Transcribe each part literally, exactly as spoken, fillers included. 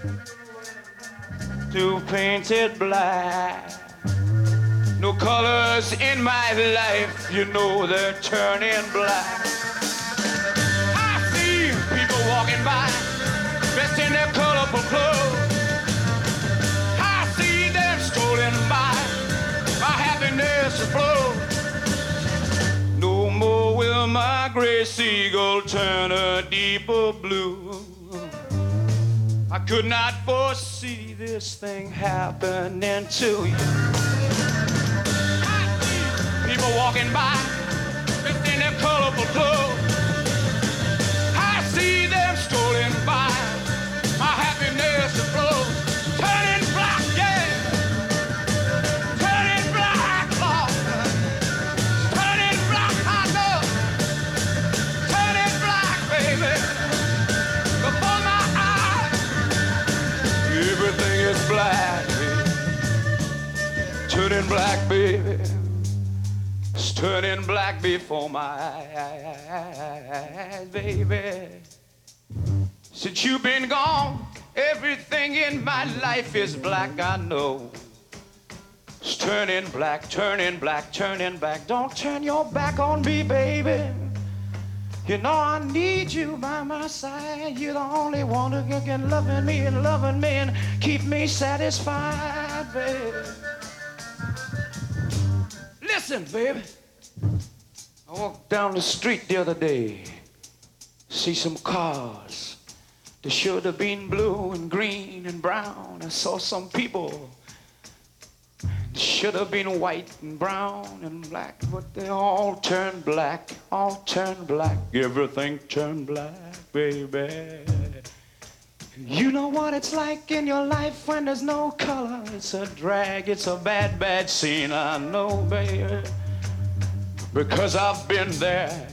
to paint it black. No colors in my life, you know they're turning black. I see people walking by, dressed in their colorful clothes. I see them strolling by, my happiness flows. No more will my gray seagull turn a deeper blue. I could not foresee this thing happening to you. People walking by, dressed in their colorful clothes. I see them strolling by, my happiness flows. Turning black, yeah. Turning black, Lord. Turning black, I know. Turning black, baby. Before my eyes, everything is black, baby. Turning black, baby. It's turning black before my eyes, baby. Since you've been gone, everything in my life is black, I know. It's turning black, turning black, turning back. Don't turn your back on me, baby. You know I need you by my side. You're the only one who can loving me and loving me and keep me satisfied, baby. Listen, baby. I walked down the street the other day, see some cars. They should have been blue and green and brown. I saw some people. They should have been white and brown and black, but they all turned black, all turned black. Everything turned black, baby. You know what it's like in your life when there's no color. It's a drag, it's a bad, bad scene, I know, baby. Because I've been there,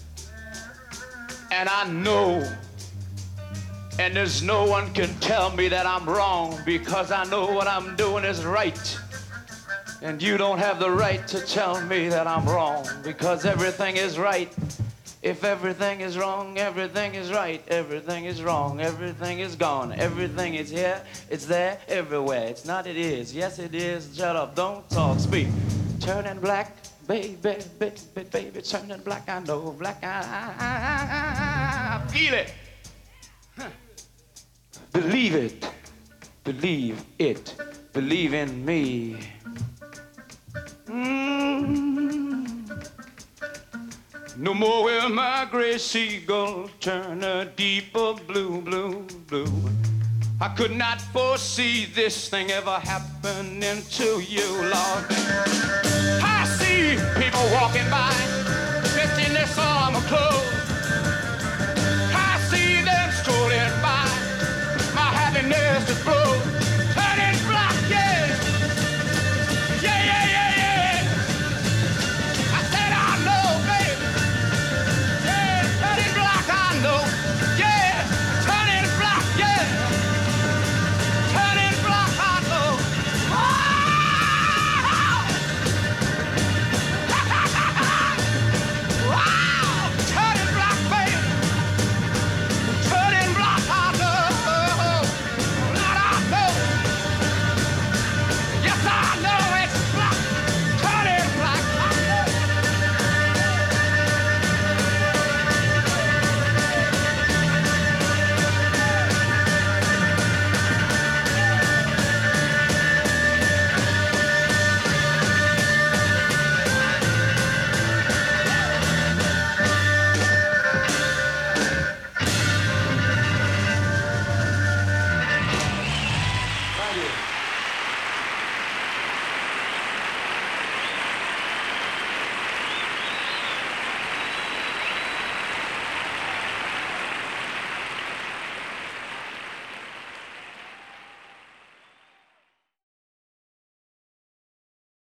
and I know, and there's no one can tell me that I'm wrong, because I know what I'm doing is right. And you don't have the right to tell me that I'm wrong, because everything is right. If everything is wrong, everything is right. Everything is wrong, everything is gone. Everything is here, it's there, everywhere. It's not, it is. Yes, it is. Shut up, don't talk, speak. Turning black, baby, baby, baby, turning black. I know, black, I, I, I, I feel it. Huh. Believe it, believe it, believe in me. Mm. No more will my gray seagull turn a deeper blue, blue, blue. I could not foresee this thing ever happening to you, Lord. I see people walking by, dressed in their summer clothes.